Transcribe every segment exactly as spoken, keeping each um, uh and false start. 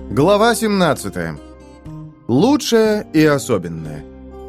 Глава семнадцатая. Лучшее и особенное.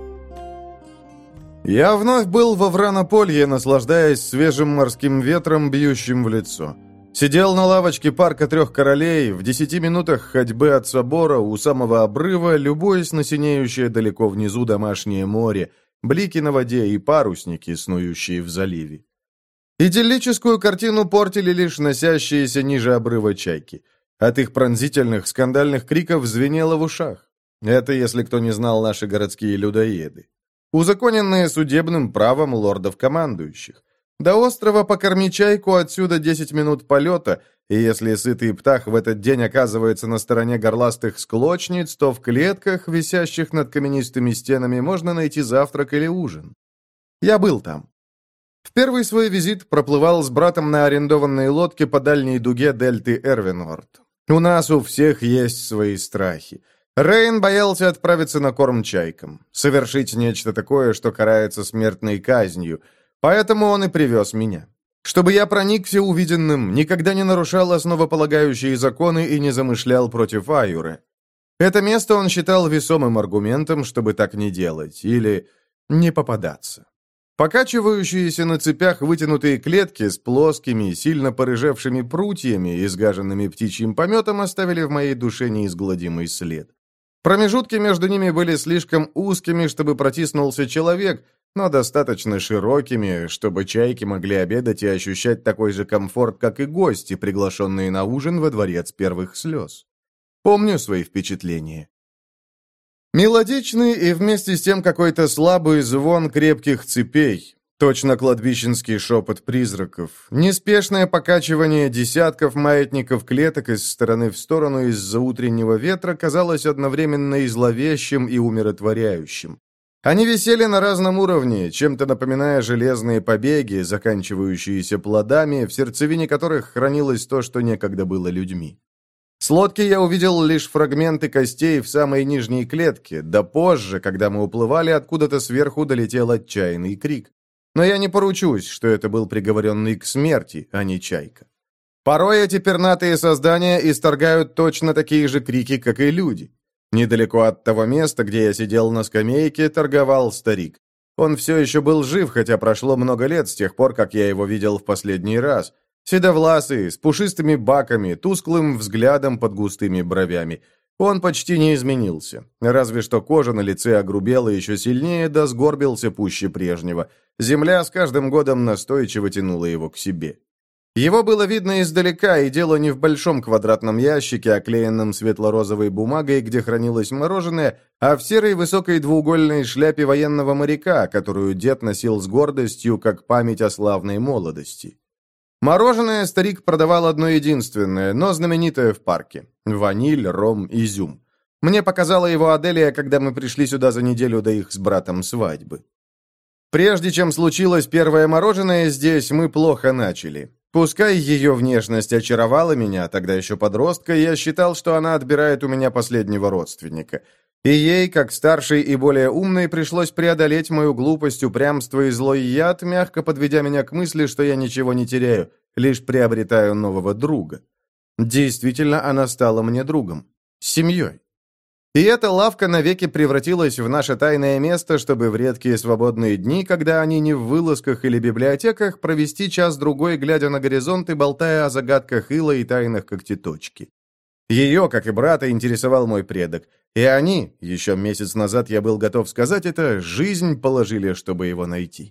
Я вновь был во Вранополье, наслаждаясь свежим морским ветром, бьющим в лицо. Сидел на лавочке парка Трех Королей, в десяти минутах ходьбы от собора, у самого обрыва, любуясь на синеющее далеко внизу домашнее море, блики на воде и парусники, снующие в заливе. Идиллическую картину портили лишь носящиеся ниже обрыва чайки. От их пронзительных скандальных криков звенело в ушах. Это, если кто не знал, наши городские людоеды. Узаконенные судебным правом лордов-командующих. До острова покорми чайку, отсюда десять минут полета, и если сытый птах в этот день оказывается на стороне горластых склочниц, то в клетках, висящих над каменистыми стенами, можно найти завтрак или ужин. Я был там. В первый свой визит проплывал с братом на арендованной лодке по дальней дуге дельты Эрвинворд. У нас у всех есть свои страхи. Рейн боялся отправиться на корм чайкам, совершить нечто такое, что карается смертной казнью, поэтому он и привез меня. Чтобы я проникся увиденным, никогда не нарушал основополагающие законы и не замышлял против Аюры. Это место он считал весомым аргументом, чтобы так не делать, или не попадаться. Покачивающиеся на цепях вытянутые клетки с плоскими, сильно порыжевшими прутьями, изгаженными птичьим пометом, оставили в моей душе неизгладимый след. Промежутки между ними были слишком узкими, чтобы протиснулся человек, но достаточно широкими, чтобы чайки могли обедать и ощущать такой же комфорт, как и гости, приглашенные на ужин во дворец первых слез. Помню свои впечатления. Мелодичный и вместе с тем какой-то слабый звон крепких цепей, точно кладбищенский шепот призраков, неспешное покачивание десятков маятников клеток из стороны в сторону из-за утреннего ветра казалось одновременно и зловещим, и умиротворяющим. Они висели на разном уровне, чем-то напоминая железные побеги, заканчивающиеся плодами, в сердцевине которых хранилось то, что некогда было людьми. С лодки я увидел лишь фрагменты костей в самой нижней клетке, да позже, когда мы уплывали, откуда-то сверху долетел отчаянный крик. Но я не поручусь, что это был приговоренный к смерти, а не чайка. Порой эти пернатые создания исторгают точно такие же крики, как и люди. Недалеко от того места, где я сидел на скамейке, торговал старик. Он все еще был жив, хотя прошло много лет с тех пор, как я его видел в последний раз. Седовласый, с пушистыми баками, тусклым взглядом под густыми бровями. Он почти не изменился, разве что кожа на лице огрубела еще сильнее, да сгорбился пуще прежнего. Земля с каждым годом настойчиво тянула его к себе. Его было видно издалека, и дело не в большом квадратном ящике, оклеенном светло-розовой бумагой, где хранилось мороженое, а в серой высокой двуугольной шляпе военного моряка, которую дед носил с гордостью, как память о славной молодости. Мороженое старик продавал одно единственное, но знаменитое в парке. Ваниль, ром, изюм. Мне показала его Аделия, когда мы пришли сюда за неделю до их с братом свадьбы. Прежде чем случилось первое мороженое здесь, мы плохо начали. Пускай ее внешность очаровала меня, тогда еще подростка, я считал, что она отбирает у меня последнего родственника. И ей, как старшей и более умной, пришлось преодолеть мою глупость, упрямство и злой яд, мягко подведя меня к мысли, что я ничего не теряю, лишь приобретаю нового друга. Действительно, она стала мне другом. Семьей. И эта лавка навеки превратилась в наше тайное место, чтобы в редкие свободные дни, когда они не в вылазках или библиотеках, провести час-другой, глядя на горизонт и болтая о загадках ила и тайнах когтеточки. Ее, как и брата, интересовал мой предок. И они, еще месяц назад я был готов сказать это, жизнь положили, чтобы его найти.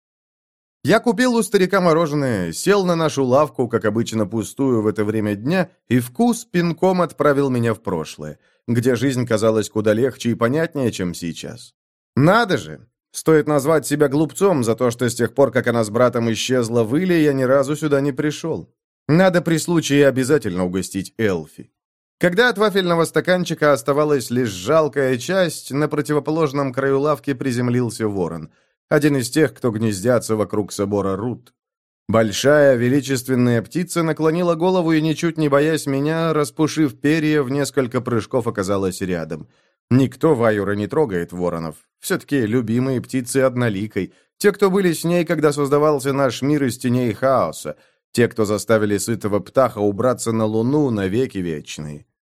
Я купил у старика мороженое, сел на нашу лавку, как обычно пустую в это время дня, и вкус пинком отправил меня в прошлое, где жизнь казалась куда легче и понятнее, чем сейчас. Надо же! Стоит назвать себя глупцом за то, что с тех пор, как она с братом исчезла в Иле, я ни разу сюда не пришел. Надо при случае обязательно угостить Элфи. Когда от вафельного стаканчика оставалась лишь жалкая часть, на противоположном краю лавки приземлился ворон. Один из тех, кто гнездятся вокруг собора Рут. Большая, величественная птица наклонила голову и, ничуть не боясь меня, распушив перья, в несколько прыжков оказалась рядом. Никто в Аюре не трогает воронов. Все-таки любимые птицы одноликой. Те, кто были с ней, когда создавался наш мир из теней хаоса. Те, кто заставили сытого птаха убраться на луну навеки вечные.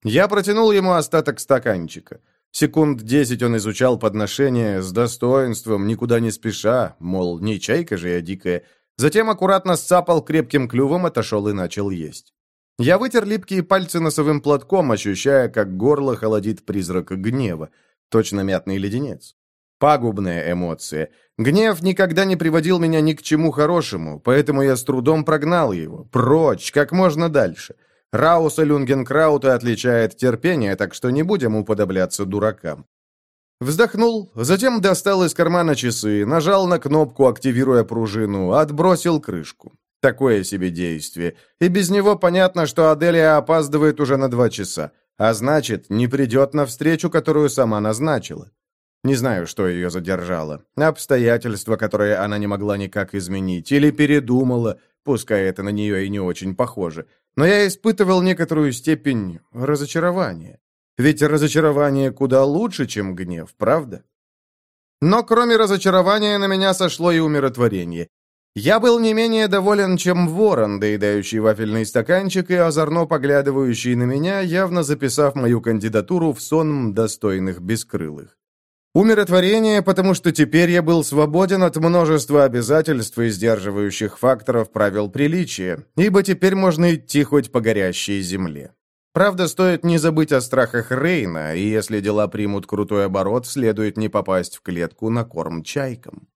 Я протянул ему остаток стаканчика. Секунд десять он изучал подношение с достоинством, никуда не спеша, мол, не чайка же я дикая. Затем аккуратно сцапал крепким клювом, отошел и начал есть. Я вытер липкие пальцы носовым платком, ощущая, как горло холодит призрак гнева. Точно мятный леденец. Пагубная эмоция. Гнев никогда не приводил меня ни к чему хорошему, поэтому я с трудом прогнал его. Прочь, как можно дальше. Рауса Люнгенкраута отличает терпение, так что не будем уподобляться дуракам. Вздохнул, затем достал из кармана часы, нажал на кнопку, активируя пружину, отбросил крышку. Такое себе действие. И без него понятно, что Аделия опаздывает уже на два часа, а значит, не придет на встречу, которую сама назначила. Не знаю, что ее задержало. Обстоятельства, которые она не могла никак изменить, или передумала, пускай это на нее и не очень похоже. Но я испытывал некоторую степень разочарования. Ведь разочарование куда лучше, чем гнев, правда? Но кроме разочарования на меня сошло и умиротворение. Я был не менее доволен, чем ворон, доедающий вафельный стаканчик и озорно поглядывающий на меня, явно записав мою кандидатуру в сон достойных бескрылых. Умиротворение, потому что теперь я был свободен от множества обязательств и сдерживающих факторов правил приличия, ибо теперь можно идти хоть по горящей земле. Правда, стоит не забыть о страхах Рейна, и если дела примут крутой оборот, следует не попасть в клетку на корм чайкам.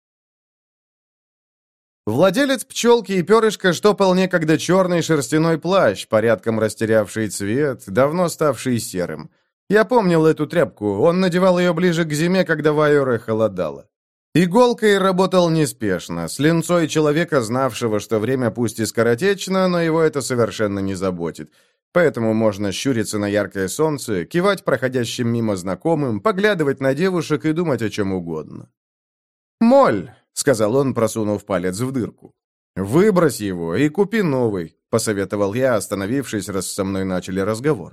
Владелец пчелки и перышка штопал некогда черный шерстяной плащ, порядком растерявший цвет, давно ставший серым. Я помнил эту тряпку, он надевал ее ближе к зиме, когда в Айоре холодало. Иголкой работал неспешно, с линцой человека, знавшего, что время пусть и скоротечно, но его это совершенно не заботит. Поэтому можно щуриться на яркое солнце, кивать проходящим мимо знакомым, поглядывать на девушек и думать о чем угодно. «Моль», — сказал он, просунув палец в дырку. «Выбрось его и купи новый», — посоветовал я, остановившись, раз со мной начали разговор.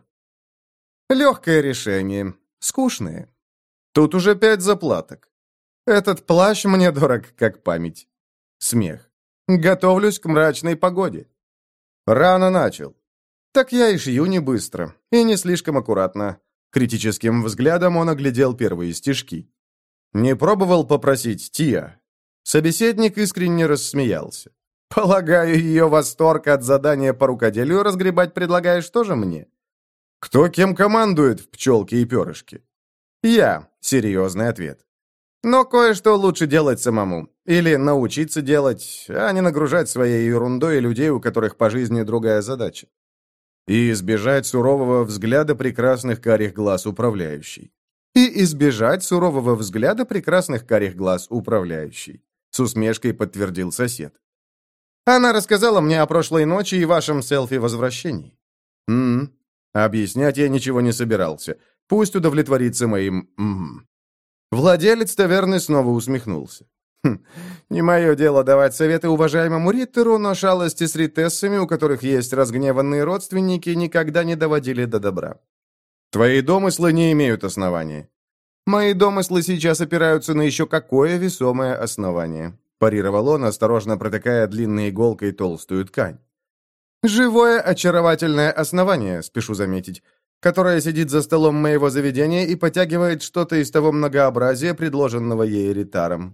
«Легкое решение. Скучное. Тут уже пять заплаток. Этот плащ мне дорог, как память». Смех. «Готовлюсь к мрачной погоде». «Рано начал». «Так я и шью не быстро, и не слишком аккуратно». Критическим взглядом он оглядел первые стежки. «Не пробовал попросить Тия?» Собеседник искренне рассмеялся. «Полагаю, ее восторг от задания по рукоделию разгребать предлагаешь тоже мне?» «Кто кем командует в пчелке и перышке?» «Я», — серьезный ответ. «Но кое-что лучше делать самому. Или научиться делать, а не нагружать своей ерундой людей, у которых по жизни другая задача. И избежать сурового взгляда прекрасных карих глаз управляющей. И избежать сурового взгляда прекрасных карих глаз управляющей», — с усмешкой подтвердил сосед. «Она рассказала мне о прошлой ночи и вашем селфи-возвращении». «М-м». Объяснять я ничего не собирался. Пусть удовлетворится моим «м-м». Владелец таверны снова усмехнулся. «Хм, не мое дело давать советы уважаемому Риттеру, но шалости с ритессами, у которых есть разгневанные родственники, никогда не доводили до добра. Твои домыслы не имеют основания». «Мои домыслы сейчас опираются на еще какое весомое основание», парировал он, осторожно протыкая длинной иголкой толстую ткань. «Живое, очаровательное основание, спешу заметить, которое сидит за столом моего заведения и потягивает что-то из того многообразия, предложенного ей Ритаром».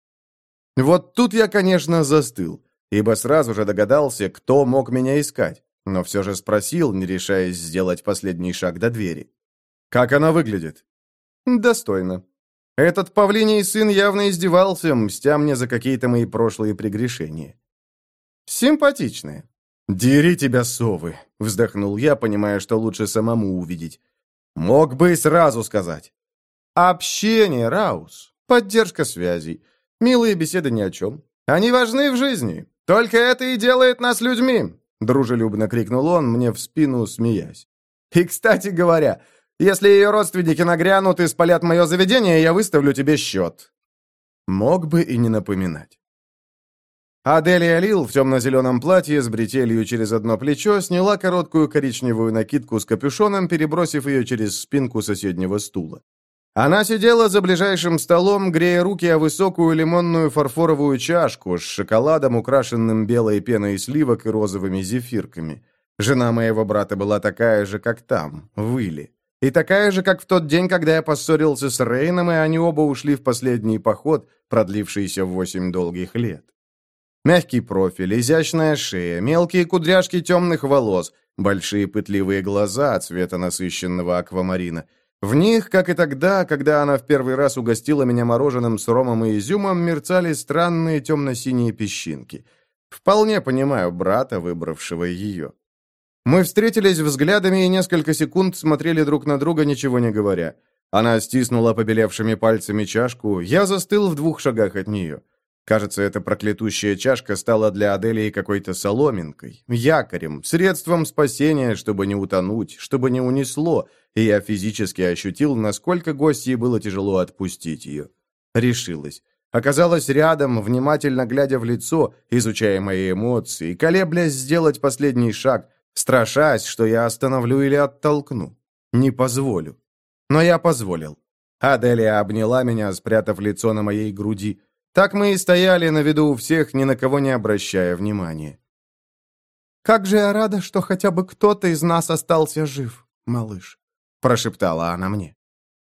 Вот тут я, конечно, застыл, ибо сразу же догадался, кто мог меня искать, но все же спросил, не решаясь сделать последний шаг до двери. «Как она выглядит?» «Достойно. Этот павлиний сын явно издевался, мстя мне за какие-то мои прошлые прегрешения». «Симпатичная». «Дери тебя, совы!» — вздохнул я, понимая, что лучше самому увидеть. «Мог бы и сразу сказать». «Общение, Раус, поддержка связей, милые беседы ни о чем. Они важны в жизни, только это и делает нас людьми!» — дружелюбно крикнул он мне в спину, смеясь. «И, кстати говоря, если ее родственники нагрянут и спалят мое заведение, я выставлю тебе счет». Мог бы и не напоминать. Аделия Лил в темно-зеленом платье с бретелью через одно плечо сняла короткую коричневую накидку с капюшоном, перебросив ее через спинку соседнего стула. Она сидела за ближайшим столом, грея руки о высокую лимонную фарфоровую чашку с шоколадом, украшенным белой пеной сливок и розовыми зефирками. Жена моего брата была такая же, как там, в Иле. И такая же, как в тот день, когда я поссорился с Рейном, и они оба ушли в последний поход, продлившийся восемь долгих лет. Мягкий профиль, изящная шея, мелкие кудряшки темных волос, большие пытливые глаза цвета насыщенного аквамарина. В них, как и тогда, когда она в первый раз угостила меня мороженым с ромом и изюмом, мерцали странные темно-синие песчинки. Вполне понимаю брата, выбравшего ее. Мы встретились взглядами и несколько секунд смотрели друг на друга, ничего не говоря. Она стиснула побелевшими пальцами чашку, я застыл в двух шагах от нее. Кажется, эта проклятущая чашка стала для Аделии какой-то соломинкой, якорем, средством спасения, чтобы не утонуть, чтобы не унесло, и я физически ощутил, насколько гостье было тяжело отпустить ее. Решилась. Оказалась рядом, внимательно глядя в лицо, изучая мои эмоции, колеблясь сделать последний шаг, страшась, что я остановлю или оттолкну. Не позволю. Но я позволил. Аделия обняла меня, спрятав лицо на моей груди. Так мы и стояли на виду у всех, ни на кого не обращая внимания. «Как же я рада, что хотя бы кто-то из нас остался жив, малыш», — прошептала она мне.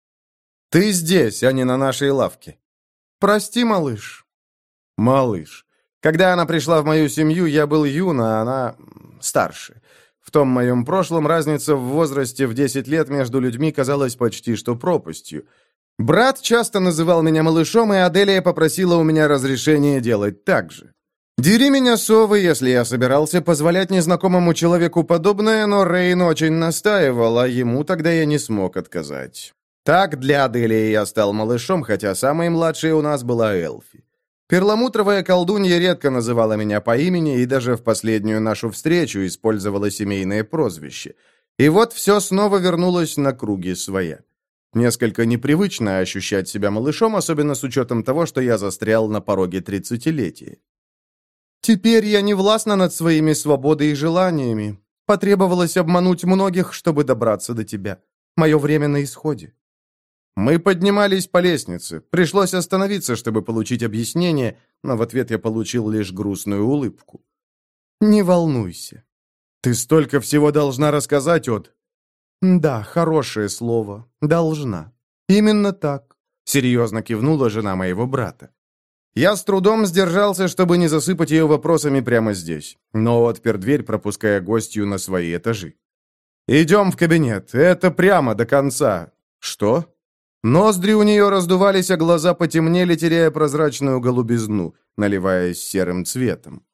«Ты здесь, а не на нашей лавке». «Прости, малыш». «Малыш. Когда она пришла в мою семью, я был юн, а она старше. В том моем прошлом разница в возрасте в десять лет между людьми казалась почти что пропастью. Брат часто называл меня малышом, и Аделия попросила у меня разрешения делать так же. Дери меня, совы, если я собирался позволять незнакомому человеку подобное, но Рейн очень настаивал, а ему тогда я не смог отказать. Так для Аделии я стал малышом, хотя самой младшей у нас была Элфи. Перламутровая колдунья редко называла меня по имени и даже в последнюю нашу встречу использовала семейное прозвище. И вот все снова вернулось на круги своя. Несколько непривычно ощущать себя малышом, особенно с учетом того, что я застрял на пороге тридцатилетия. «Теперь я не властна над своими свободой и желаниями. Потребовалось обмануть многих, чтобы добраться до тебя. Мое время на исходе». Мы поднимались по лестнице. Пришлось остановиться, чтобы получить объяснение, но в ответ я получил лишь грустную улыбку. «Не волнуйся. Ты столько всего должна рассказать, От». «Да, хорошее слово. Должна. Именно так», — серьезно кивнула жена моего брата. Я с трудом сдержался, чтобы не засыпать ее вопросами прямо здесь, но отпер дверь, пропуская гостью на свои этажи. «Идем в кабинет. Это прямо до конца». «Что?» Ноздри у нее раздувались, а глаза потемнели, теряя прозрачную голубизну, наливаясь серым цветом.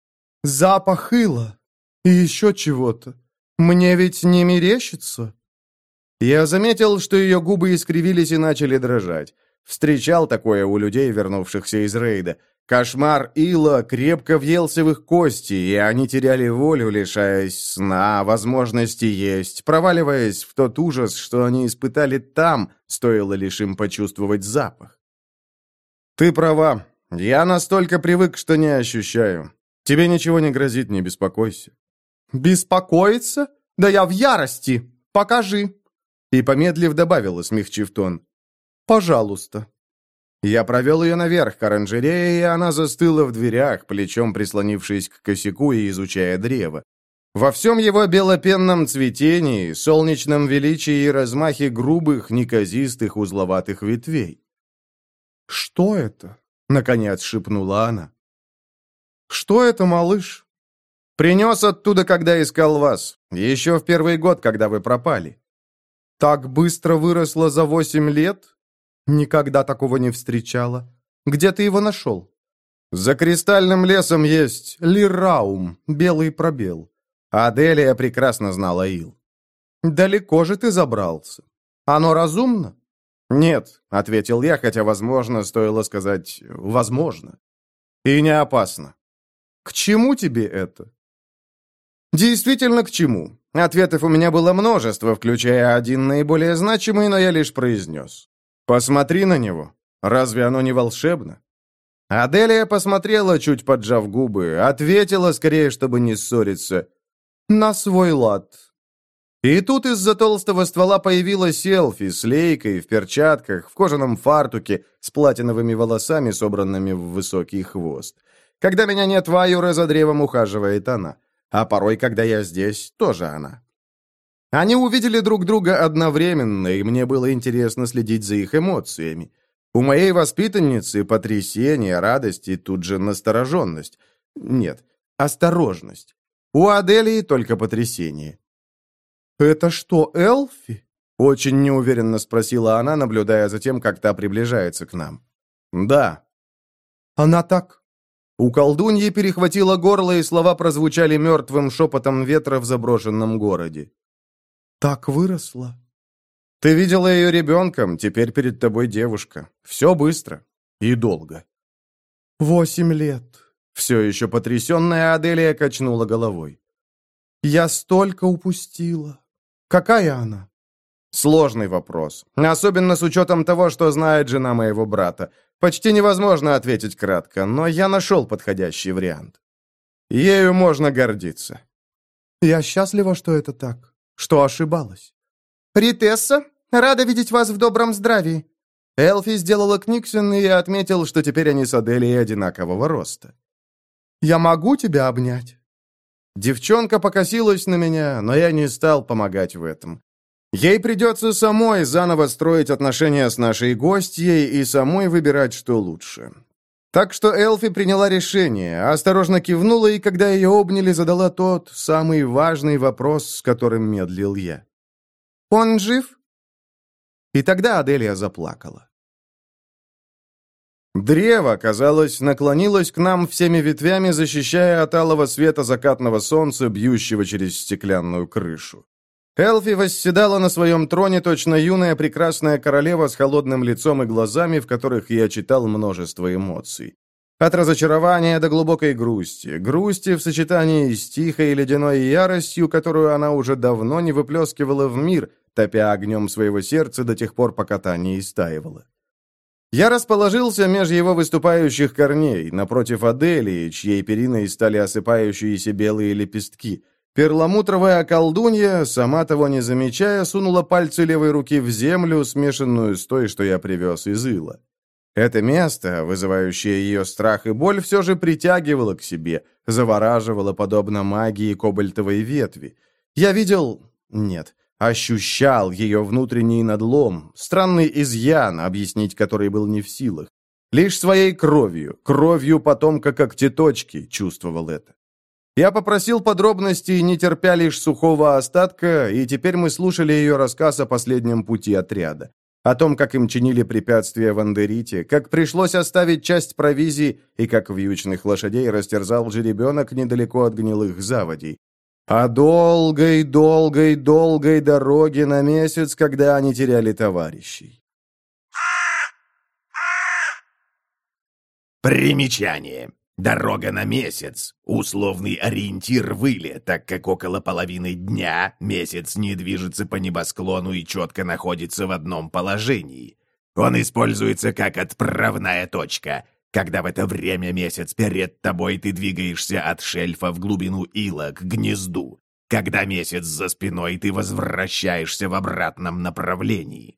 «Запах ила. И еще чего-то. Мне ведь не мерещится?» Я заметил, что ее губы искривились и начали дрожать. Встречал такое у людей, вернувшихся из рейда. Кошмар ила крепко въелся в их кости, и они теряли волю, лишаясь сна, возможности есть, проваливаясь в тот ужас, что они испытали там, стоило лишь им почувствовать запах. «Ты права. Я настолько привык, что не ощущаю. Тебе ничего не грозит, не беспокойся». «Беспокоиться? Да я в ярости! Покажи!» И, помедлив, добавила, смягчив тон. «Пожалуйста». Я провел ее наверх к оранжерее, и она застыла в дверях, плечом прислонившись к косяку и изучая древо. Во всем его белопенном цветении, солнечном величии и размахе грубых, неказистых, узловатых ветвей. «Что это?» — наконец шепнула она. «Что это, малыш?» «Принес оттуда, когда искал вас. Еще в первый год, когда вы пропали». «Так быстро выросла за восемь лет? Никогда такого не встречала. Где ты его нашел?» «За кристальным лесом есть Лираум, белый пробел». Аделия прекрасно знала ил. «Далеко же ты забрался. Оно разумно?» «Нет», — ответил я, хотя, возможно, стоило сказать «возможно». «И не опасно». «К чему тебе это?» «Действительно, к чему?» Ответов у меня было множество, включая один наиболее значимый, но я лишь произнес. «Посмотри на него. Разве оно не волшебно?» Аделия посмотрела, чуть поджав губы, ответила, скорее, чтобы не ссориться. «На свой лад». И тут из-за толстого ствола появилась Элфи с лейкой, в перчатках, в кожаном фартуке, с платиновыми волосами, собранными в высокий хвост. Когда меня нет в Аюре, за древом ухаживает она. а порой, когда я здесь, тоже она. Они увидели друг друга одновременно, и мне было интересно следить за их эмоциями. У моей воспитанницы потрясение, радость и тут же настороженность. Нет, осторожность. У Аделии только потрясение. «Это что, Элфи?» — очень неуверенно спросила она, наблюдая за тем, как та приближается к нам. «Да». «Она так...» У колдуньи перехватило горло, и слова прозвучали мертвым шепотом ветра в заброшенном городе. «Так выросла». «Ты видела ее ребенком, теперь перед тобой девушка. Все быстро и долго». «Восемь лет». Все еще потрясенная Аделия качнула головой. «Я столько упустила. Какая она?» Сложный вопрос. Особенно с учетом того, что знает жена моего брата. Почти невозможно ответить кратко, но я нашел подходящий вариант. Ею можно гордиться. Я счастлива, что это так, что ошибалась. «Ритесса, рада видеть вас в добром здравии». Элфи сделала книксон, и я отметил, что теперь они с Аделией одинакового роста. «Я могу тебя обнять?» Девчонка покосилась на меня, но я не стал помогать в этом. Ей придется самой заново строить отношения с нашей гостьей и самой выбирать, что лучше. Так что Элфи приняла решение, осторожно кивнула, и когда ее обняли, задала тот самый важный вопрос, с которым медлил я. «Он жив?» И тогда Аделия заплакала. Древо, казалось, наклонилось к нам всеми ветвями, защищая от алого света закатного солнца, бьющего через стеклянную крышу. Элфи восседала на своем троне, точно юная прекрасная королева с холодным лицом и глазами, в которых я читал множество эмоций. От разочарования до глубокой грусти. Грусти в сочетании с тихой ледяной яростью, которую она уже давно не выплескивала в мир, топя огнем своего сердца до тех пор, пока та не истаивала. Я расположился меж его выступающих корней, напротив Аделии, чьей периной стали осыпающиеся белые лепестки. Перламутровая колдунья, сама того не замечая, сунула пальцы левой руки в землю, смешанную с той, что я привез из ила. Это место, вызывающее ее страх и боль, все же притягивало к себе, завораживало, подобно магии кобальтовой ветви. Я видел... Нет, ощущал ее внутренний надлом, странный изъян, объяснить который был не в силах. Лишь своей кровью, кровью потомка когтеточки чувствовал это. Я попросил подробностей, не терпя лишь сухого остатка, и теперь мы слушали ее рассказ о последнем пути отряда. О том, как им чинили препятствия в Андерите, как пришлось оставить часть провизии и как вьючных лошадей растерзал жеребенок недалеко от гнилых заводей. О долгой-долгой-долгой дороге на месяц, когда они теряли товарищей. Примечание. Дорога на месяц. Условный ориентир в Иле, так как около половины дня месяц не движется по небосклону и четко находится в одном положении. Он используется как отправная точка. Когда в это время месяц перед тобой, ты двигаешься от шельфа в глубину Ила к гнезду. Когда месяц за спиной, ты возвращаешься в обратном направлении.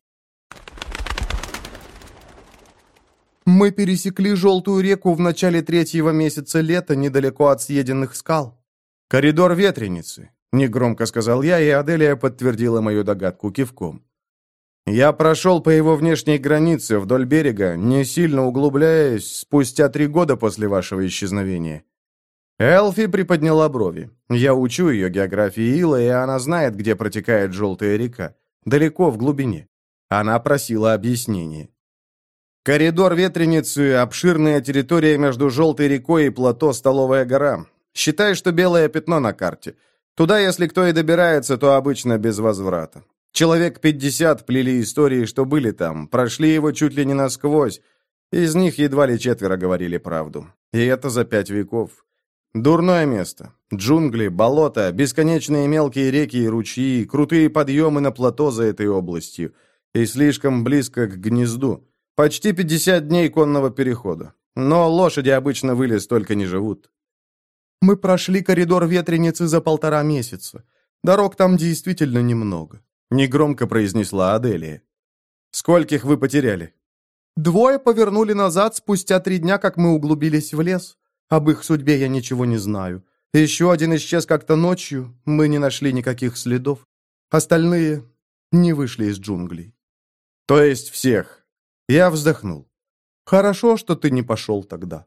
Мы пересекли Желтую реку в начале третьего месяца лета, недалеко от съеденных скал. Коридор ветреницы, негромко сказал я, и Аделия подтвердила мою догадку кивком. Я прошел по его внешней границе вдоль берега, не сильно углубляясь, спустя три года после вашего исчезновения. Элфи приподняла брови. Я учу ее географии Ила, и она знает, где протекает Желтая река. Далеко в глубине. Она просила объяснения. Коридор ветреницы – обширная территория между Желтой рекой и плато Столовая гора. Считай, что белое пятно на карте. Туда, если кто и добирается, то обычно без возврата. Человек пятьдесят плели истории, что были там, прошли его чуть ли не насквозь. Из них едва ли четверо говорили правду. И это за пять веков. Дурное место. Джунгли, болота, бесконечные мелкие реки и ручьи, крутые подъемы на плато за этой областью. И слишком близко к гнезду. Почти пятьдесят дней конного перехода. Но лошади обычно в Иле столько не живут. Мы прошли коридор ветреницы за полтора месяца. Дорог там действительно немного. Негромко произнесла Аделия. Скольких вы потеряли? Двое повернули назад спустя три дня, как мы углубились в лес. Об их судьбе я ничего не знаю. Еще один исчез как-то ночью, мы не нашли никаких следов. Остальные не вышли из джунглей. То есть всех. Я вздохнул. Хорошо, что ты не пошел тогда.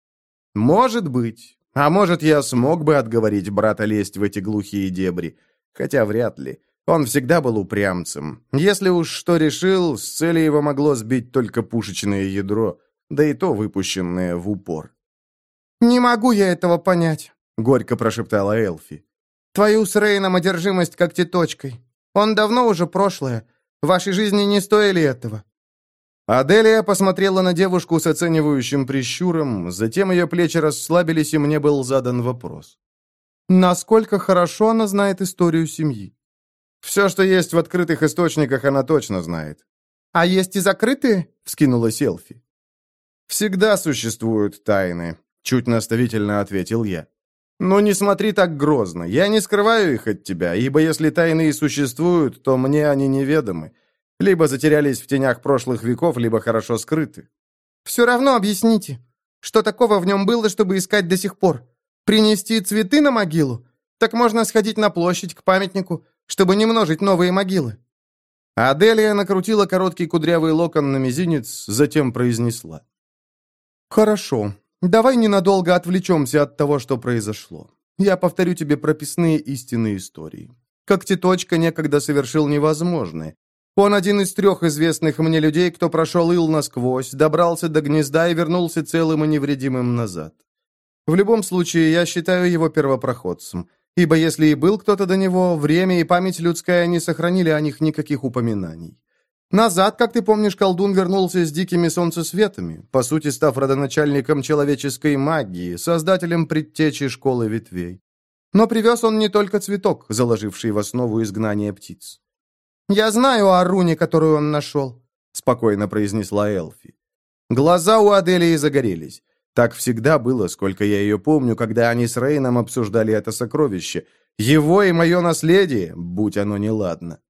Может быть. А может, я смог бы отговорить брата лезть в эти глухие дебри. Хотя вряд ли. Он всегда был упрямцем. Если уж что решил, с цели его могло сбить только пушечное ядро, да и то выпущенное в упор. «Не могу я этого понять», — горько прошептала Элфи. «Твою с Рейном одержимость когтеточкой. Он давно уже прошлое. Вашей жизни не стоили этого». Аделия посмотрела на девушку с оценивающим прищуром, затем ее плечи расслабились, и мне был задан вопрос. «Насколько хорошо она знает историю семьи?» «Все, что есть в открытых источниках, она точно знает». «А есть и закрытые?» — вскинулась Элфи. «Всегда существуют тайны», — чуть наставительно ответил я. «Но не смотри так грозно. Я не скрываю их от тебя, ибо если тайны и существуют, то мне они неведомы. Либо затерялись в тенях прошлых веков, либо хорошо скрыты». «Все равно объясните, что такого в нем было, чтобы искать до сих пор? Принести цветы на могилу? Так можно сходить на площадь к памятнику, чтобы не множить новые могилы». Аделия накрутила короткий кудрявый локон на мизинец, затем произнесла. «Хорошо. Давай ненадолго отвлечемся от того, что произошло. Я повторю тебе прописные истинные истории. Когтеточка некогда совершил невозможное. Он один из трех известных мне людей, кто прошел ил насквозь, добрался до гнезда и вернулся целым и невредимым назад. В любом случае, я считаю его первопроходцем, ибо если и был кто-то до него, время и память людская не сохранили о них никаких упоминаний. Назад, как ты помнишь, колдун вернулся с дикими солнцесветами, по сути, став родоначальником человеческой магии, создателем предтечи школы ветвей. Но привез он не только цветок, заложивший в основу изгнания птиц. «Я знаю о руне, которую он нашел», — спокойно произнесла Элфи. Глаза у Аделии загорелись. Так всегда было, сколько я ее помню, когда они с Рейном обсуждали это сокровище. Его и мое наследие, будь оно неладно.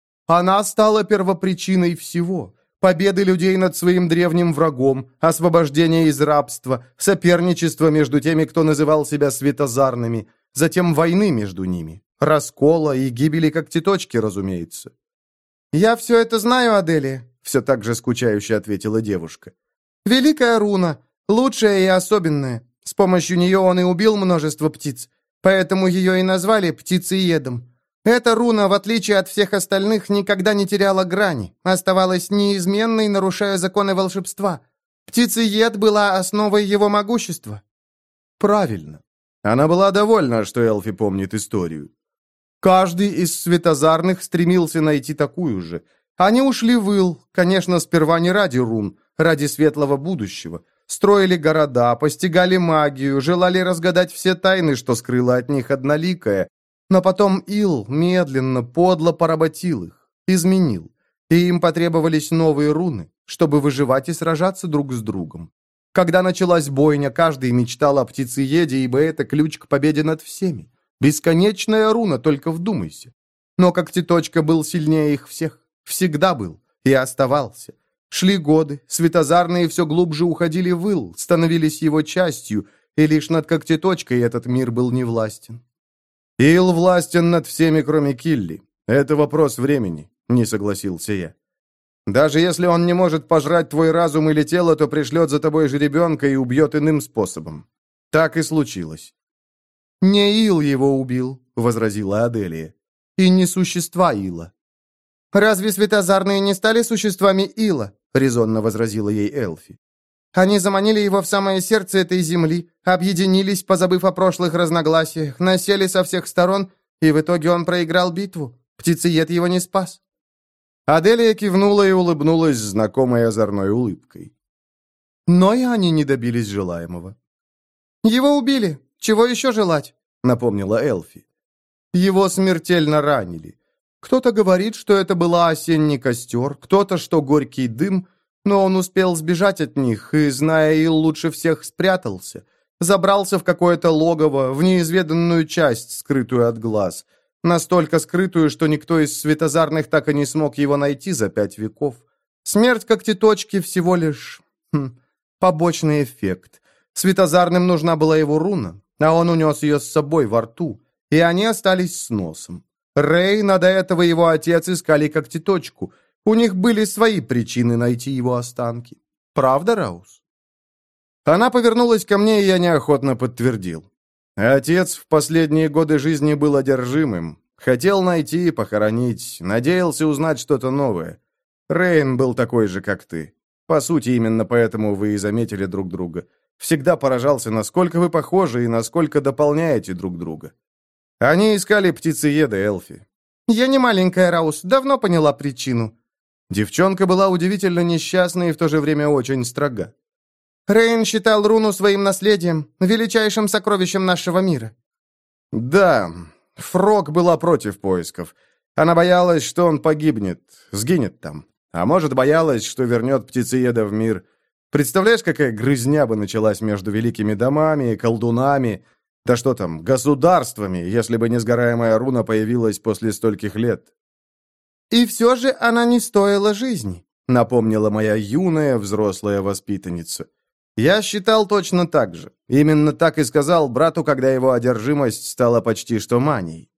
Она стала первопричиной всего. Победы людей над своим древним врагом, освобождение из рабства, соперничество между теми, кто называл себя светозарными, затем войны между ними, раскола и гибели когтеточки, разумеется. «Я все это знаю, Аделия», — все так же скучающе ответила девушка. «Великая руна, лучшая и особенная. С помощью нее он и убил множество птиц, поэтому ее и назвали птицеедом. Эта руна, в отличие от всех остальных, никогда не теряла грани, оставалась неизменной, нарушая законы волшебства. Птицеед была основой его могущества». «Правильно». Она была довольна, что Элфи помнит историю. Каждый из светозарных стремился найти такую же. Они ушли в ил, конечно, сперва не ради рун, ради светлого будущего. Строили города, постигали магию, желали разгадать все тайны, что скрыла от них одноликая. Но потом ил медленно, подло поработил их, изменил. И им потребовались новые руны, чтобы выживать и сражаться друг с другом. Когда началась бойня, каждый мечтал о птицееде, ибо это ключ к победе над всеми. Бесконечная руна, только вдумайся. Но когтеточка был сильнее их всех. Всегда был. И оставался. Шли годы, светозарные все глубже уходили в ил, становились его частью, и лишь над когтеточкой этот мир был невластен. Ил властен над всеми, кроме Килли. Это вопрос времени, не согласился я. Даже если он не может пожрать твой разум или тело, то пришлет за тобой жеребенка и убьет иным способом. Так и случилось. «Не ил его убил», — возразила Аделия, — «и не существа ила». «Разве светозарные не стали существами ила?» — резонно возразила ей Элфи. «Они заманили его в самое сердце этой земли, объединились, позабыв о прошлых разногласиях, насели со всех сторон, и в итоге он проиграл битву. Птицеед его не спас». Аделия кивнула и улыбнулась знакомой озорной улыбкой. Но и они не добились желаемого. «Его убили. Чего еще желать?» — напомнила Элфи. «Его смертельно ранили. Кто-то говорит, что это была осенний костер, кто-то, что горький дым, но он успел сбежать от них и, зная Ил, лучше всех спрятался. Забрался в какое-то логово, в неизведанную часть, скрытую от глаз. Настолько скрытую, что никто из светозарных так и не смог его найти за пять веков. Смерть когтеточки всего лишь... Хм, побочный эффект. Светозарным нужна была его руна. а он унес ее с собой во рту, и они остались с носом. Рейн, а до этого его отец искали когтеточку. У них были свои причины найти его останки. Правда, Раус?» Она повернулась ко мне, и я неохотно подтвердил. Отец в последние годы жизни был одержимым. Хотел найти и похоронить, надеялся узнать что-то новое. Рейн был такой же, как ты. По сути, именно поэтому вы и заметили друг друга. Всегда поражался, насколько вы похожи и насколько дополняете друг друга. Они искали птицееда, Элфи. «Я не маленькая, Раус, давно поняла причину». Девчонка была удивительно несчастна и в то же время очень строга. «Рейн считал руну своим наследием, величайшим сокровищем нашего мира». «Да, Фрог была против поисков. Она боялась, что он погибнет, сгинет там. А может, боялась, что вернет птицееда в мир. Представляешь, какая грызня бы началась между великими домами, колдунами, да что там, государствами, если бы несгораемая руна появилась после стольких лет?» «И все же она не стоила жизни», — напомнила моя юная взрослая воспитанница. Я считал точно так же. Именно так и сказал брату, когда его одержимость стала почти что манией.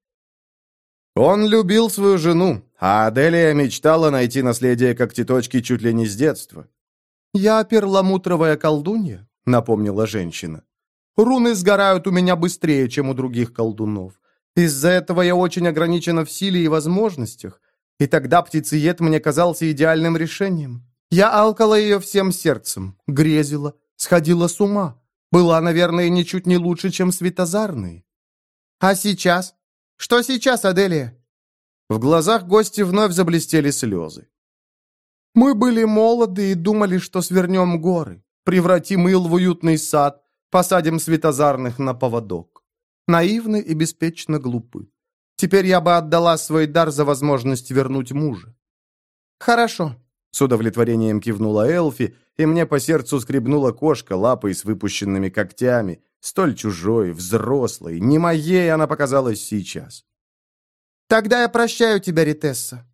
Он любил свою жену, а Аделия мечтала найти наследие когтеточки чуть ли не с детства. «Я перламутровая колдунья», — напомнила женщина. «Руны сгорают у меня быстрее, чем у других колдунов. Из-за этого я очень ограничена в силе и возможностях. И тогда птицеед мне казался идеальным решением. Я алкала ее всем сердцем, грезила, сходила с ума. Была, наверное, ничуть не лучше, чем светозарные». «А сейчас? Что сейчас, Аделия?» В глазах гости вновь заблестели слезы. «Мы были молоды и думали, что свернем горы, превратим ил в уютный сад, посадим светозарных на поводок. Наивны и беспечно глупы. Теперь я бы отдала свой дар за возможность вернуть мужа». «Хорошо», — с удовлетворением кивнула Элфи, и мне по сердцу скребнула кошка лапой с выпущенными когтями, столь чужой, взрослой, не моей она показалась сейчас. «Тогда я прощаю тебя, Ритесса».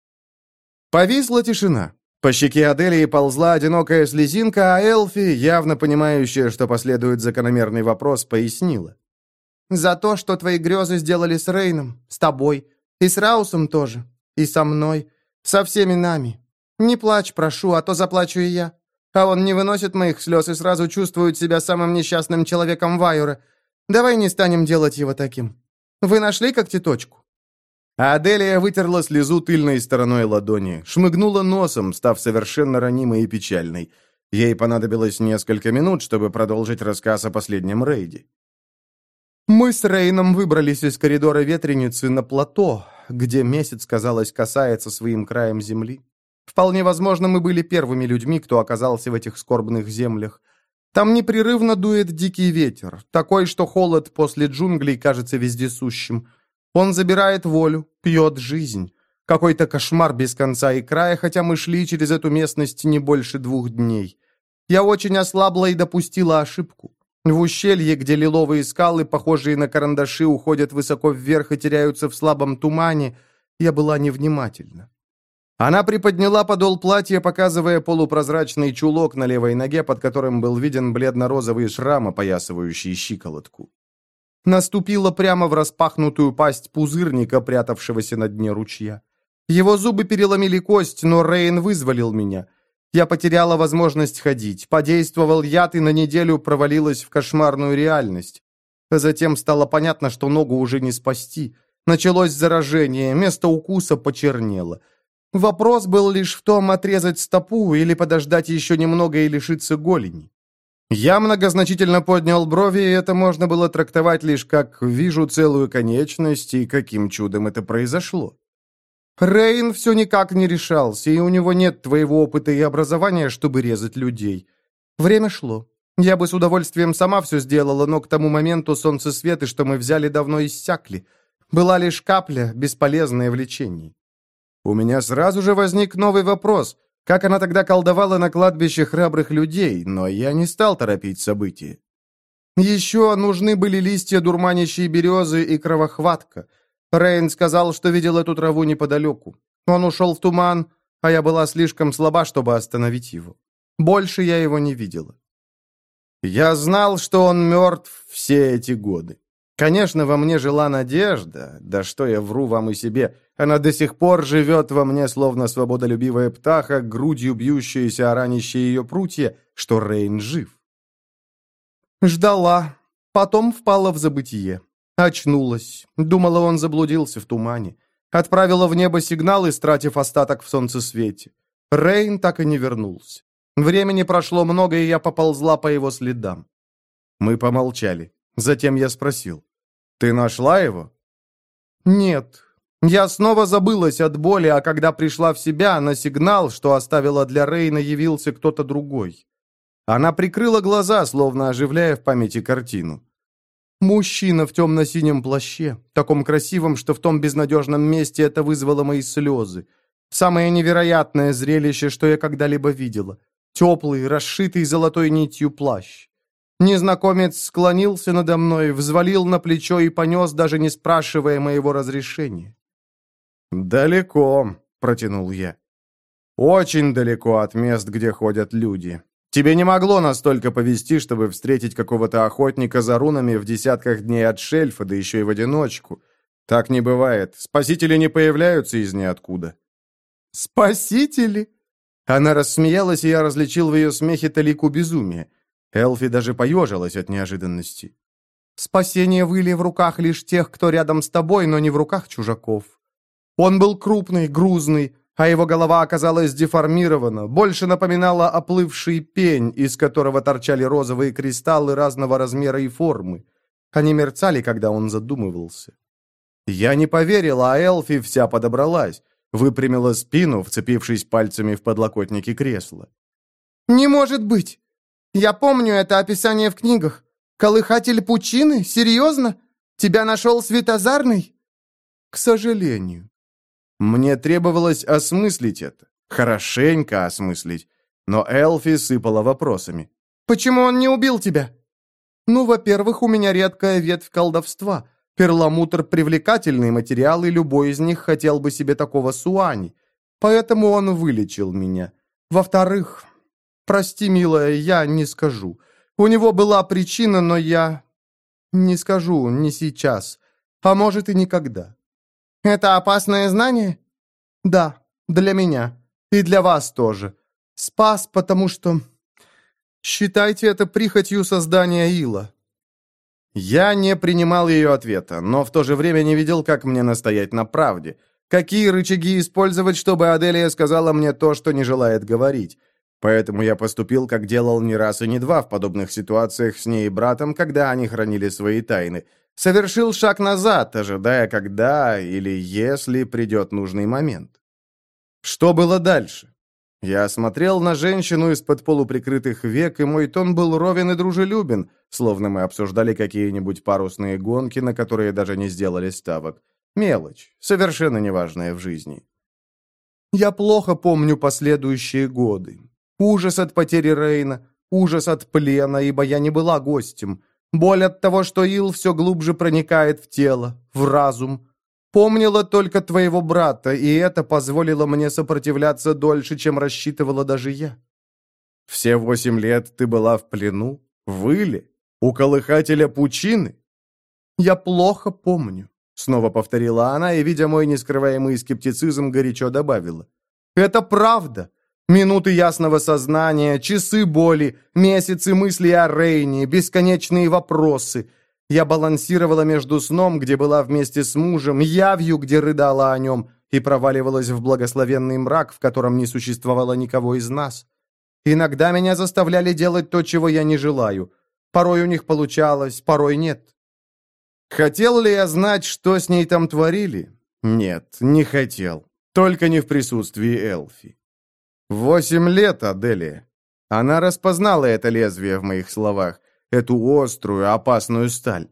Повисла тишина. По щеке Аделии ползла одинокая слезинка, а Элфи, явно понимающая, что последует закономерный вопрос, пояснила. «За то, что твои грезы сделали с Рейном, с тобой, и с Раусом тоже, и со мной, со всеми нами. Не плачь, прошу, а то заплачу и я. А он не выносит моих слез и сразу чувствует себя самым несчастным человеком Вайора. Давай не станем делать его таким. Вы нашли когтеточку?» Аделия вытерла слезу тыльной стороной ладони, шмыгнула носом, став совершенно ранимой и печальной. Ей понадобилось несколько минут, чтобы продолжить рассказ о последнем рейде. «Мы с Рейном выбрались из коридора ветреницы на плато, где месяц, казалось, касается своим краем земли. Вполне возможно, мы были первыми людьми, кто оказался в этих скорбных землях. Там непрерывно дует дикий ветер, такой, что холод после джунглей кажется вездесущим. Он забирает волю, пьет жизнь. Какой-то кошмар без конца и края, хотя мы шли через эту местность не больше двух дней. Я очень ослабла и допустила ошибку. В ущелье, где лиловые скалы, похожие на карандаши, уходят высоко вверх и теряются в слабом тумане, я была невнимательна». Она приподняла подол платья, показывая полупрозрачный чулок на левой ноге, под которым был виден бледно-розовый шрам, опоясывающий щиколотку. Наступила прямо в распахнутую пасть пузырника, прятавшегося на дне ручья. Его зубы переломили кость, но Рейн вызволил меня. Я потеряла возможность ходить, подействовал яд и на неделю провалилась в кошмарную реальность. А затем стало понятно, что ногу уже не спасти. Началось заражение, место укуса почернело. Вопрос был лишь в том, отрезать стопу или подождать еще немного и лишиться голени. Я многозначительно поднял брови, и это можно было трактовать лишь как «вижу целую конечность» и каким чудом это произошло. Рейн все никак не решался, и у него нет твоего опыта и образования, чтобы резать людей. Время шло. Я бы с удовольствием сама все сделала, но к тому моменту солнцесветы, что мы взяли, давно иссякли. Была лишь капля, бесполезное влечение. У меня сразу же возник новый вопрос. Как она тогда колдовала на кладбище храбрых людей, но я не стал торопить события. Еще нужны были листья дурманящей березы и кровохватка. Рейн сказал, что видел эту траву неподалеку. Он ушел в туман, а я была слишком слаба, чтобы остановить его. Больше я его не видела. Я знал, что он мертв все эти годы. Конечно, во мне жила надежда, да что я вру вам и себе, она до сих пор живет во мне, словно свободолюбивая птаха, грудью бьющаяся о ранящие ее прутья, что Рейн жив. Ждала, потом впала в забытие. Очнулась, думала, он заблудился в тумане. Отправила в небо сигнал, истратив остаток в солнцесвете. Рейн так и не вернулся. Времени прошло много, и я поползла по его следам. Мы помолчали. Затем я спросил: «Ты нашла его?» «Нет. Я снова забылась от боли, а когда пришла в себя, на сигнал, что оставила для Рейна, явился кто-то другой». Она прикрыла глаза, словно оживляя в памяти картину. Мужчина в темно-синем плаще, таком красивом, что в том безнадежном месте это вызвало мои слезы. Самое невероятное зрелище, что я когда-либо видела. Теплый, расшитый золотой нитью плащ. Незнакомец склонился надо мной, взвалил на плечо и понес, даже не спрашивая моего разрешения. «Далеко», — протянул я. «Очень далеко от мест, где ходят люди. Тебе не могло настолько повезти, чтобы встретить какого-то охотника за рунами в десятках дней от шельфа, да еще и в одиночку. Так не бывает. Спасители не появляются из ниоткуда». «Спасители?» Она рассмеялась, и я различил в ее смехе талику безумия. Элфи даже поежилась от неожиданности. «Спасение выли в руках лишь тех, кто рядом с тобой, но не в руках чужаков. Он был крупный, грузный, а его голова оказалась деформирована, больше напоминала оплывший пень, из которого торчали розовые кристаллы разного размера и формы. Они мерцали, когда он задумывался. Я не поверила, а Элфи вся подобралась, выпрямила спину, вцепившись пальцами в подлокотники кресла. «Не может быть! Я помню это описание в книгах. Колыхатель пучины? Серьезно? Тебя нашел Светозарный?» «К сожалению». Мне требовалось осмыслить это, хорошенько осмыслить, но Элфи сыпала вопросами. «Почему он не убил тебя?» «Ну, во-первых, у меня редкая ветвь колдовства. Перламутр — привлекательный материал, и любой из них хотел бы себе такого суани. Поэтому он вылечил меня. Во-вторых, прости, милая, я не скажу. У него была причина, но я не скажу, не сейчас, а может и никогда». «Это опасное знание?» «Да, для меня. И для вас тоже. Спас, потому что... Считайте это прихотью создания Ила». Я не принимал ее ответа, но в то же время не видел, как мне настоять на правде. Какие рычаги использовать, чтобы Аделия сказала мне то, что не желает говорить. Поэтому я поступил, как делал не раз и не два в подобных ситуациях с ней и братом, когда они хранили свои тайны. Совершил шаг назад, ожидая, когда или если придет нужный момент. Что было дальше? Я смотрел на женщину из-под полуприкрытых век, и мой тон был ровен и дружелюбен, словно мы обсуждали какие-нибудь парусные гонки, на которые даже не сделали ставок. Мелочь, совершенно неважная в жизни. Я плохо помню последующие годы. Ужас от потери Рейна, ужас от плена, ибо я не была гостем. Боль от того, что Ил все глубже проникает в тело, в разум. Помнила только твоего брата, и это позволило мне сопротивляться дольше, чем рассчитывала даже я. Все восемь лет ты была в плену? В Иле? У колыхателя пучины? Я плохо помню, снова повторила она, и, видя мой нескрываемый скептицизм, горячо добавила. Это правда. Минуты ясного сознания, часы боли, месяцы мыслей о Рейне, бесконечные вопросы. Я балансировала между сном, где была вместе с мужем, явью, где рыдала о нем, и проваливалась в благословенный мрак, в котором не существовало никого из нас. Иногда меня заставляли делать то, чего я не желаю. Порой у них получалось, порой нет. Хотел ли я знать, что с ней там творили? Нет, не хотел. Только не в присутствии Элфи. Восемь лет, Аделия. Она распознала это лезвие в моих словах, эту острую, опасную сталь.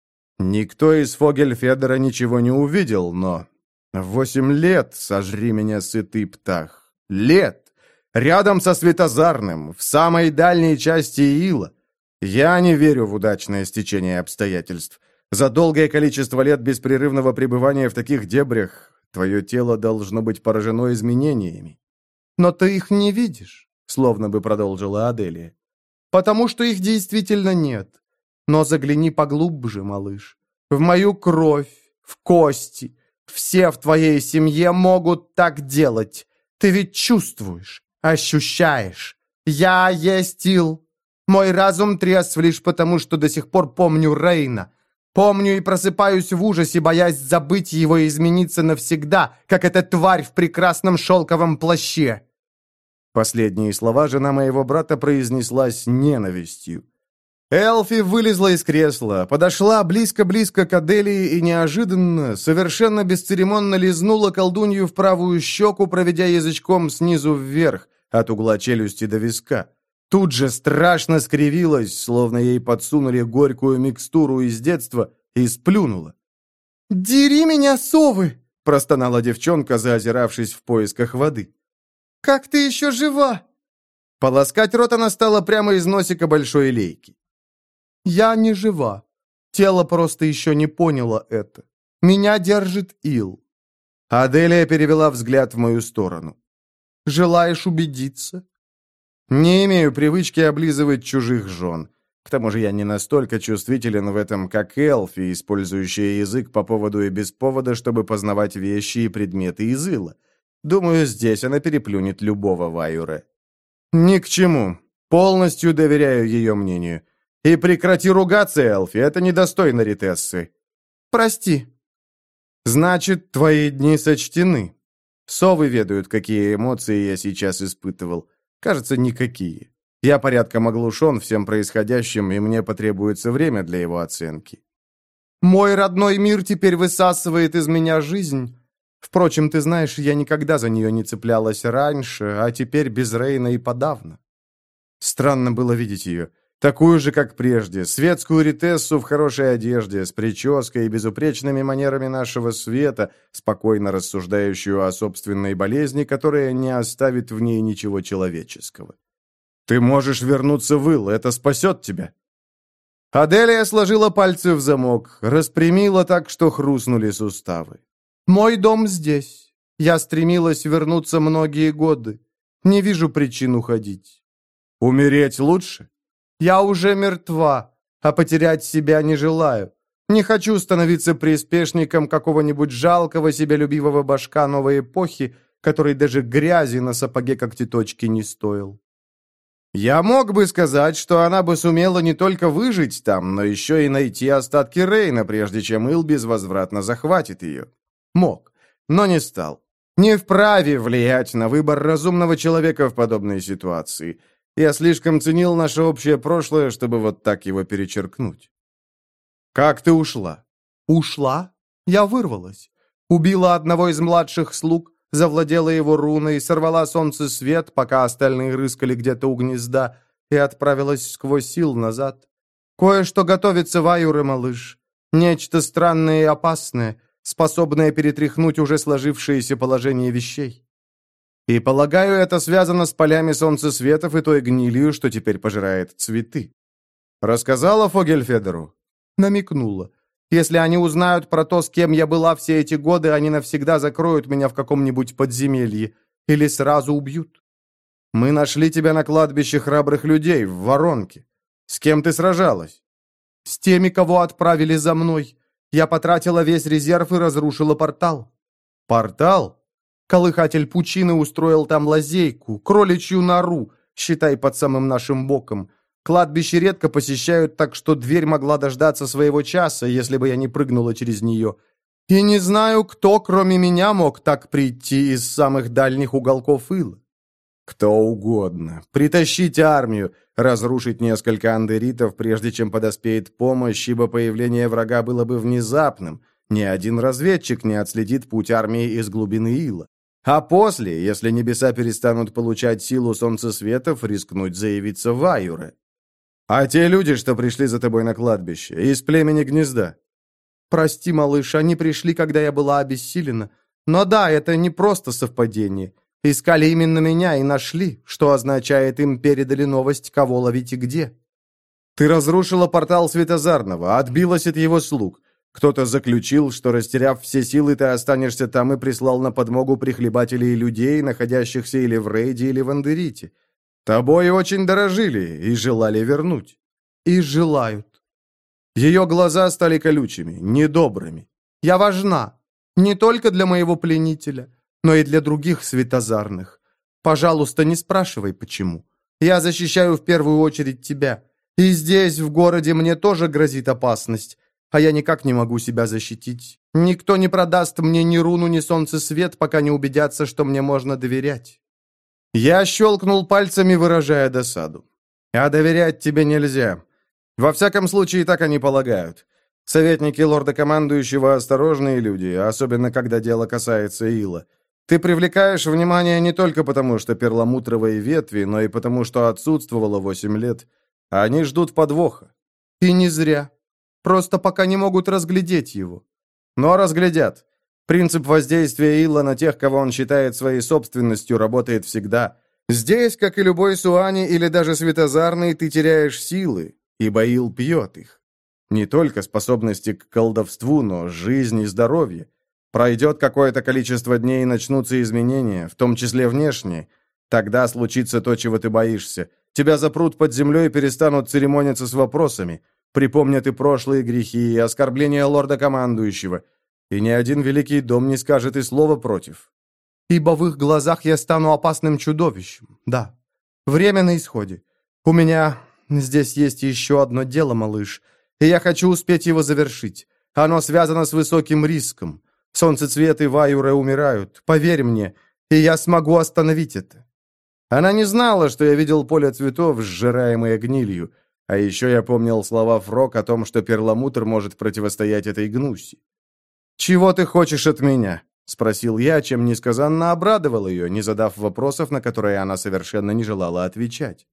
Никто из Фогельфедера ничего не увидел, но... Восемь лет, сожри меня, сытый птах. Лет! Рядом со Светозарным, в самой дальней части Ила. Я не верю в удачное стечение обстоятельств. За долгое количество лет беспрерывного пребывания в таких дебрях твое тело должно быть поражено изменениями. «Но ты их не видишь», — словно бы продолжила Аделия. потому что их действительно нет. Но загляни поглубже, малыш. В мою кровь, в кости. Все в твоей семье могут так делать. Ты ведь чувствуешь, ощущаешь. Я есть Ил. Мой разум трезв лишь потому, что до сих пор помню Рейна. Помню и просыпаюсь в ужасе, боясь забыть его и измениться навсегда, как эта тварь в прекрасном шелковом плаще». Последние слова жена моего брата произнесла с ненавистью. Элфи вылезла из кресла, подошла близко-близко к Аделии и неожиданно, совершенно бесцеремонно лизнула колдунью в правую щеку, проведя язычком снизу вверх, от угла челюсти до виска. Тут же страшно скривилась, словно ей подсунули горькую микстуру из детства, и сплюнула. «Дери меня, совы!» – простонала девчонка, заозиравшись в поисках воды. «Как ты еще жива?» Полоскать рот она стала прямо из носика большой лейки. «Я не жива. Тело просто еще не поняло это. Меня держит Ил». Аделия перевела взгляд в мою сторону. «Желаешь убедиться?» «Не имею привычки облизывать чужих жен. К тому же я не настолько чувствителен в этом, как Элфи, использующая язык по поводу и без повода, чтобы познавать вещи и предметы из Ила. Думаю, здесь она переплюнет любого Вайюре». «Ни к чему. Полностью доверяю ее мнению. И прекрати ругаться, Элфи, это недостойно Ритессы». «Прости». «Значит, твои дни сочтены. Совы ведают, какие эмоции я сейчас испытывал. Кажется, никакие. Я порядком оглушен всем происходящим, и мне потребуется время для его оценки». «Мой родной мир теперь высасывает из меня жизнь. Впрочем, ты знаешь, я никогда за нее не цеплялась раньше, а теперь без Рейна и подавно». Странно было видеть ее. Такую же, как прежде, светскую Ритессу в хорошей одежде, с прической и безупречными манерами нашего света, спокойно рассуждающую о собственной болезни, которая не оставит в ней ничего человеческого. «Ты можешь вернуться в Ил, это спасет тебя». Аделия сложила пальцы в замок, распрямила так, что хрустнули суставы. «Мой дом здесь. Я стремилась вернуться многие годы. Не вижу причин уходить». «Умереть лучше?» «Я уже мертва, а потерять себя не желаю. Не хочу становиться приспешником какого-нибудь жалкого себялюбивого башка новой эпохи, который даже грязи на сапоге когтеточки не стоил». «Я мог бы сказать, что она бы сумела не только выжить там, но еще и найти остатки Рейна, прежде чем Ил безвозвратно захватит ее. Мог, но не стал. Не вправе влиять на выбор разумного человека в подобной ситуации». Я слишком ценил наше общее прошлое, чтобы вот так его перечеркнуть. «Как ты ушла?» «Ушла? Я вырвалась. Убила одного из младших слуг, завладела его руной, сорвала солнце свет, пока остальные рыскали где-то у гнезда, и отправилась сквозь сил назад. Кое-что готовится в Аюре, малыш. Нечто странное и опасное, способное перетряхнуть уже сложившееся положение вещей. И, полагаю, это связано с полями солнцесветов и той гнилью, что теперь пожирает цветы. Рассказала Фогельфедеру?» Намекнула. «Если они узнают про то, с кем я была все эти годы, они навсегда закроют меня в каком-нибудь подземелье или сразу убьют». «Мы нашли тебя на кладбище храбрых людей в Воронке. С кем ты сражалась?» «С теми, кого отправили за мной. Я потратила весь резерв и разрушила портал». «Портал?» Колыхатель пучины устроил там лазейку, кроличью нору, считай, под самым нашим боком. Кладбище редко посещают, так что дверь могла дождаться своего часа, если бы я не прыгнула через нее. И не знаю, кто, кроме меня, мог так прийти из самых дальних уголков Ила». «Кто угодно. Притащить армию, разрушить несколько андеритов, прежде чем подоспеет помощь, ибо появление врага было бы внезапным. Ни один разведчик не отследит путь армии из глубины Ила. А после, если небеса перестанут получать силу солнцесветов, рискнуть заявиться в Аюре. А те люди, что пришли за тобой на кладбище, из племени Гнезда?» «Прости, малыш, они пришли, когда я была обессилена. Но да, это не просто совпадение. Искали именно меня и нашли, что означает, им передали новость, кого ловить и где». «Ты разрушила портал Светозарного, отбилась от его слуг. Кто-то заключил, что, растеряв все силы, ты останешься там и прислал на подмогу прихлебателей людей, находящихся или в Рейде, или в Андерите. Тобой очень дорожили и желали вернуть. И желают. Ее глаза стали колючими, недобрыми. Я важна. Не только для моего пленителя, но и для других светозарных. Пожалуйста, не спрашивай, почему. Я защищаю в первую очередь тебя. И здесь, в городе, мне тоже грозит опасность. А я никак не могу себя защитить. Никто не продаст мне ни руну, ни солнцесвет, пока не убедятся, что мне можно доверять. Я щелкнул пальцами, выражая досаду. А доверять тебе нельзя. Во всяком случае, так они полагают. Советники лорда-командующего осторожные люди, особенно когда дело касается Ила. Ты привлекаешь внимание не только потому, что перламутровые ветви, но и потому, что отсутствовало восемь лет. Они ждут подвоха. И не зря. Просто пока не могут разглядеть его. Но разглядят. Принцип воздействия Илла на тех, кого он считает своей собственностью, работает всегда. Здесь, как и любой суани или даже светозарный, ты теряешь силы, ибо Ил пьет их. Не только способности к колдовству, но жизнь и здоровье. Пройдет какое-то количество дней и начнутся изменения, в том числе внешние. Тогда случится то, чего ты боишься. Тебя запрут под землей и перестанут церемониться с вопросами. Припомнят и прошлые грехи, и оскорбления лорда-командующего. И ни один великий дом не скажет и слова против. Ибо в их глазах я стану опасным чудовищем. Да, время на исходе. У меня здесь есть еще одно дело, малыш, и я хочу успеть его завершить. Оно связано с высоким риском. Солнцецвет и Ваюре умирают, поверь мне, и я смогу остановить это. Она не знала, что я видел поле цветов, сжираемое гнилью, а еще я помнил слова Фрок о том, что перламутр может противостоять этой гнуси. «Чего ты хочешь от меня?» — спросил я, чем несказанно обрадовал ее, не задав вопросов, на которые она совершенно не желала отвечать.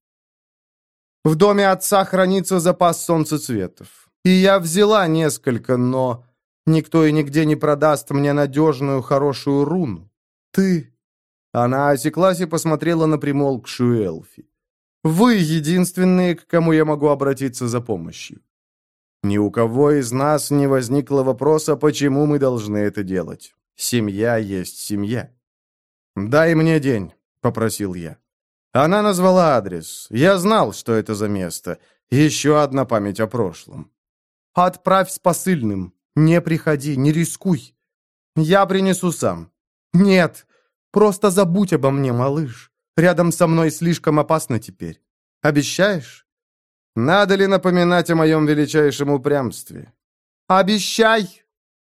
«В доме отца хранится запас солнцецветов, и я взяла несколько, но никто и нигде не продаст мне надежную, хорошую руну. Ты...» Она осеклась и посмотрела на примолкшую Элфи. «Вы единственные, к кому я могу обратиться за помощью. Ни у кого из нас не возникло вопроса, почему мы должны это делать. Семья есть семья». «Дай мне день», — попросил я. Она назвала адрес. Я знал, что это за место. Еще одна память о прошлом. «Отправь с посыльным. Не приходи, не рискуй. Я принесу сам». «Нет, просто забудь обо мне, малыш. Рядом со мной слишком опасно теперь. Обещаешь?» «Надо ли напоминать о моем величайшем упрямстве?» «Обещай!»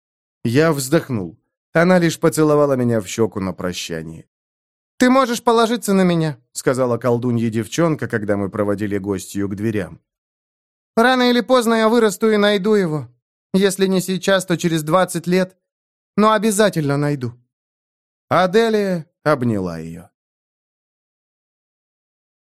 Я вздохнул. Она лишь поцеловала меня в щеку на прощание. «Ты можешь положиться на меня», — сказала колдунья-девчонка, когда мы проводили гостью к дверям. «Рано или поздно я вырасту и найду его. Если не сейчас, то через двадцать лет. Но обязательно найду». Аделия обняла ее.